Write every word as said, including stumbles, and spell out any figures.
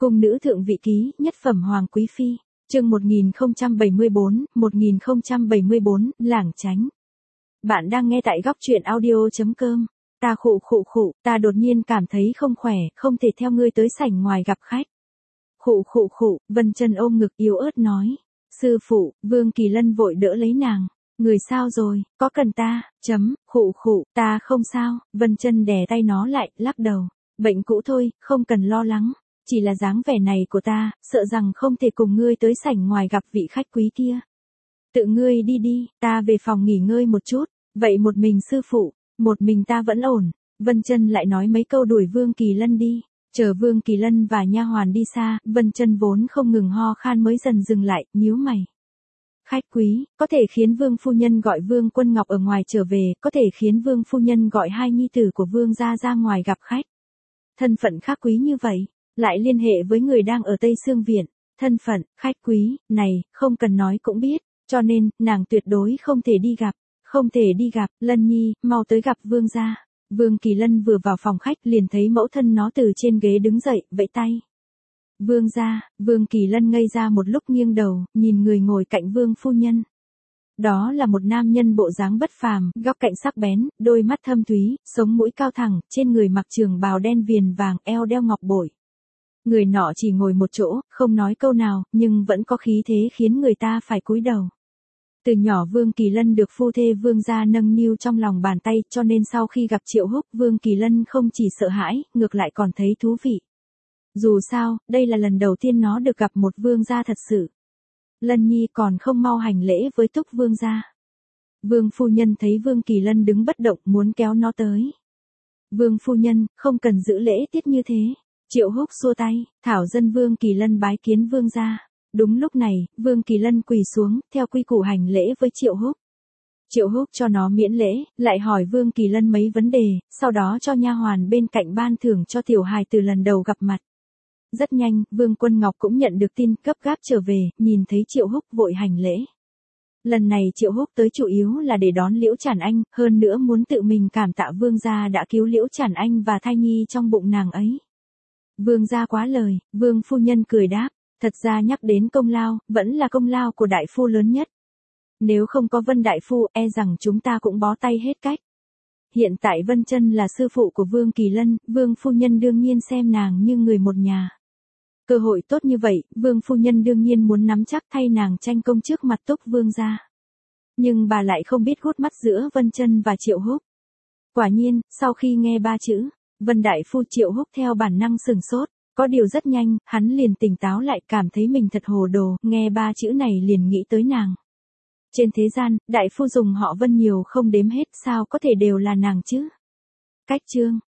Cung nữ thượng vị ký, nhất phẩm hoàng quý phi, chương một nghìn không trăm bảy mươi bốn, một nghìn không trăm bảy mươi bốn, lảng tránh. Bạn đang nghe tại góc truyện audio chấm com. Ta khụ khụ khụ, ta đột nhiên cảm thấy không khỏe, không thể theo ngươi tới sảnh ngoài gặp khách. Khụ khụ khụ, Vân Chân ôm ngực yếu ớt nói. Sư phụ, Vương Kỳ Lân vội đỡ lấy nàng. Người sao rồi, có cần ta, chấm, khụ khụ, ta không sao, Vân Chân đè tay nó lại, lắc đầu. Bệnh cũ thôi, không cần lo lắng. Chỉ là dáng vẻ này của ta, sợ rằng không thể cùng ngươi tới sảnh ngoài gặp vị khách quý kia. Tự ngươi đi đi, ta về phòng nghỉ ngơi một chút. Vậy một mình sư phụ, một mình ta vẫn ổn. Vân Chân lại nói mấy câu đuổi Vương Kỳ Lân đi. Chờ Vương Kỳ Lân và nha hoàn đi xa, Vân Chân vốn không ngừng ho khan mới dần dừng lại, nhíu mày. Khách quý, có thể khiến Vương phu nhân gọi Vương Quân Ngọc ở ngoài trở về, có thể khiến Vương phu nhân gọi hai nhi tử của Vương gia ra ngoài gặp khách. Thân phận khác quý như vậy, lại liên hệ với người đang ở Tây Sương Viện. Thân phận, khách quý, này, không cần nói cũng biết, cho nên, nàng tuyệt đối không thể đi gặp. Không thể đi gặp, Lân Nhi, mau tới gặp Vương gia. Vương Kỳ Lân vừa vào phòng khách liền thấy mẫu thân nó từ trên ghế đứng dậy, vẫy tay. Vương gia, Vương Kỳ Lân ngây ra một lúc nghiêng đầu, nhìn người ngồi cạnh Vương phu nhân. Đó là một nam nhân bộ dáng bất phàm, góc cạnh sắc bén, đôi mắt thâm thúy, sống mũi cao thẳng, trên người mặc trường bào đen viền vàng, eo đeo ngọc bội. Người nọ chỉ ngồi một chỗ, không nói câu nào, nhưng vẫn có khí thế khiến người ta phải cúi đầu. Từ nhỏ Vương Kỳ Lân được phu thê Vương gia nâng niu trong lòng bàn tay, cho nên sau khi gặp Triệu Húc, Vương Kỳ Lân không chỉ sợ hãi, ngược lại còn thấy thú vị. Dù sao, đây là lần đầu tiên nó được gặp một vương gia thật sự. Lân Nhi còn không mau hành lễ với Túc vương gia. Vương phu nhân thấy Vương Kỳ Lân đứng bất động muốn kéo nó tới. Vương phu nhân, không cần giữ lễ tiết như thế. Triệu Húc xua tay, thảo dân Vương Kỳ Lân bái kiến vương gia. Đúng lúc này, Vương Kỳ Lân quỳ xuống, theo quy củ hành lễ với Triệu Húc. Triệu Húc cho nó miễn lễ, lại hỏi Vương Kỳ Lân mấy vấn đề, sau đó cho nha hoàn bên cạnh ban thưởng cho tiểu hài từ lần đầu gặp mặt. Rất nhanh, Vương Quân Ngọc cũng nhận được tin, gấp gáp trở về, nhìn thấy Triệu Húc vội hành lễ. Lần này Triệu Húc tới chủ yếu là để đón Liễu Trản Anh, hơn nữa muốn tự mình cảm tạ Vương gia đã cứu Liễu Trản Anh và thai nhi trong bụng nàng ấy. Vương gia quá lời, Vương phu nhân cười đáp. Thật ra nhắc đến công lao, vẫn là công lao của đại phu lớn nhất. Nếu không có Vân đại phu, e rằng chúng ta cũng bó tay hết cách. Hiện tại Vân Chân là sư phụ của Vương Kỳ Lân, Vương phu nhân đương nhiên xem nàng như người một nhà. Cơ hội tốt như vậy, Vương phu nhân đương nhiên muốn nắm chắc thay nàng tranh công trước mặt Túc vương gia. Nhưng bà lại không biết gút mắt giữa Vân Chân và Triệu Húc. Quả nhiên, sau khi nghe ba chữ, Vân đại phu, Triệu Húc theo bản năng sừng sốt. Có điều rất nhanh, hắn liền tỉnh táo lại, cảm thấy mình thật hồ đồ, nghe ba chữ này liền nghĩ tới nàng. Trên thế gian, đại phu dùng họ Vân nhiều không đếm hết, sao có thể đều là nàng chứ? Cách chương,